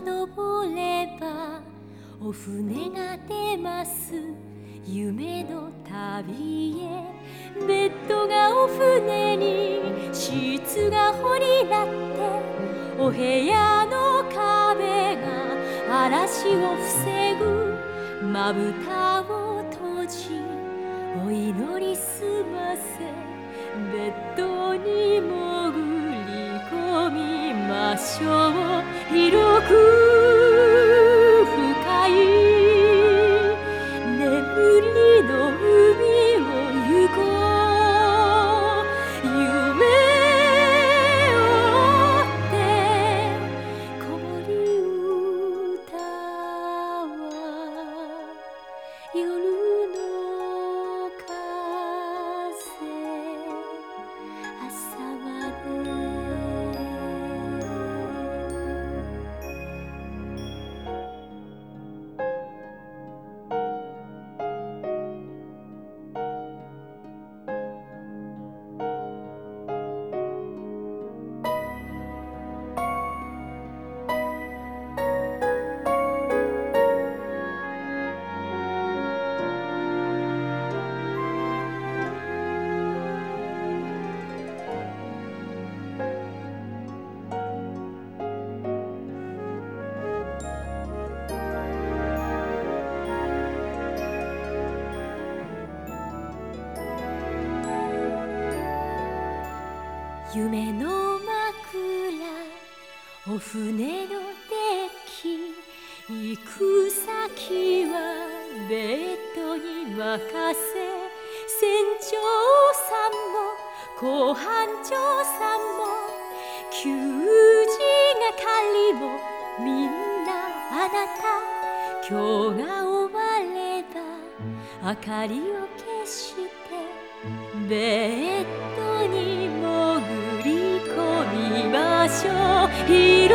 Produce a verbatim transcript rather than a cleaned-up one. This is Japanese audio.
登ればお船が出ます。夢の旅へベッドがお船にシーツが帆になってお部屋の壁が嵐を防ぐ。まぶたを閉じお祈り済ませベッドに潜り込みましょう。広く深い眠りの海を行こう。夢を追って子守歌は夜の風朝まで。夢の枕お船のデッキ行く先はベッドに任せ。船長さんも甲板長さんも給仕係もみんなあなた。今日が終われば明かりを消してベッドに潜り込みましょう。